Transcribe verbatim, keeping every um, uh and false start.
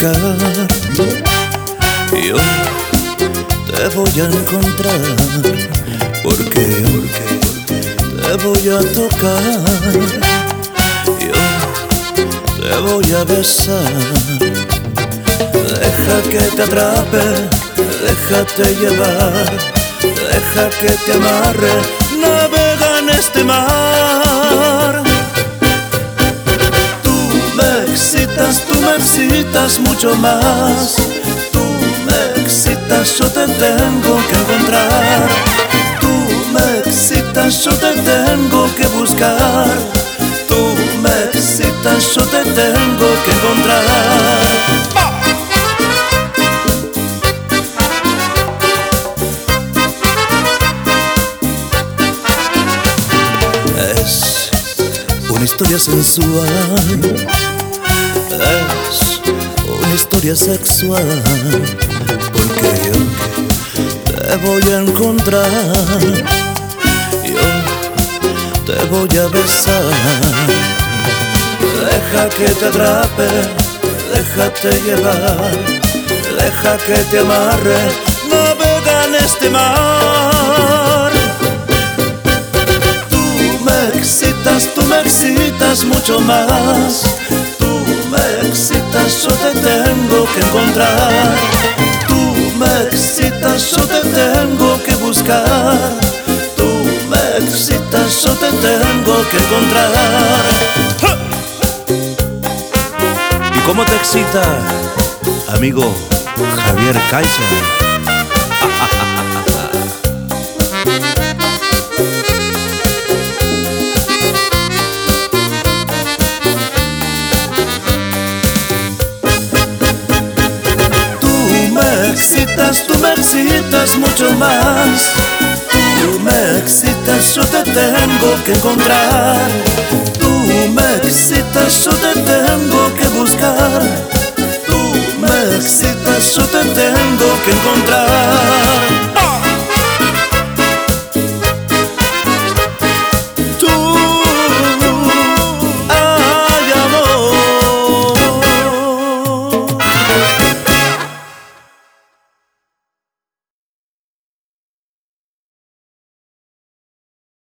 buscar, yo te voy a encontrar, porque te voy a tocar, yo te voy a besar. Deja que te atrape, déjate llevar, deja que te amarre, navega en este mar. Tú me excitas, tú me excitas mucho más. Tú me excitas, yo te tengo que encontrar. Tú me excitas, yo te tengo que buscar. Tú me excitas, yo te tengo que encontrar. Es una historia sensual, es una historia sexual, porque yo te voy a encontrar, yo te voy a besar. Deja que te atrape, déjate llevar, deja que te amarre, navega en este mar. Tú me excitas mucho más. Tú me excitas, yo te tengo que encontrar. Tú me excitas, yo te tengo que buscar. Tú me excitas, yo te tengo que encontrar. ¡Ja! ¿Y cómo te excita, amigo Javier Kaiser? Tú me excitas mucho más. Tú me excitas, yo te tengo que encontrar. Tú me excitas, yo te tengo que buscar. Tú me excitas, yo te tengo que encontrar.